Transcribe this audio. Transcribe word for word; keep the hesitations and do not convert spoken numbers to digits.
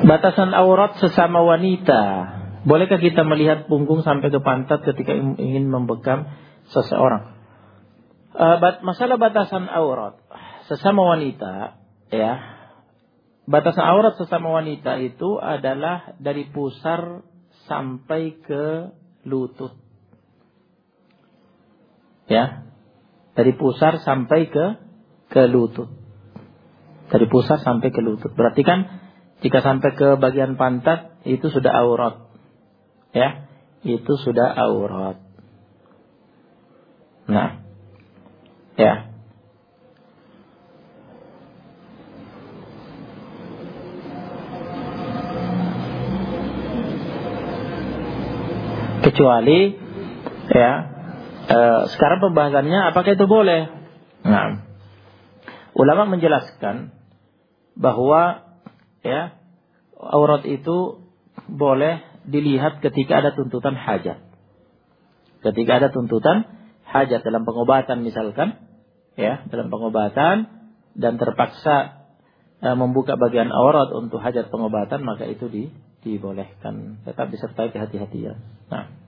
Batasan aurat sesama wanita. Bolehkah kita melihat punggung sampai ke pantat ketika ingin membekam seseorang? Uh, bat, masalah batasan aurat sesama wanita, ya. Batasan aurat sesama wanita itu adalah dari pusar sampai ke lutut. Ya. Dari pusar sampai ke ke lutut. Dari pusar sampai ke lutut. Berarti kan jika sampai ke bagian pantat itu sudah aurat. Ya, itu sudah aurat. Nah. Ya. Kecuali ya, e, sekarang pembahasannya apakah itu boleh? Nah, ulama menjelaskan bahwa ya, aurat itu boleh dilihat ketika ada tuntutan hajat. Ketika ada tuntutan hajat dalam pengobatan misalkan, ya, dalam pengobatan dan terpaksa e, membuka bagian aurat untuk hajat pengobatan, maka itu di, dibolehkan. Tetap disertai kehati-hatian. Nah.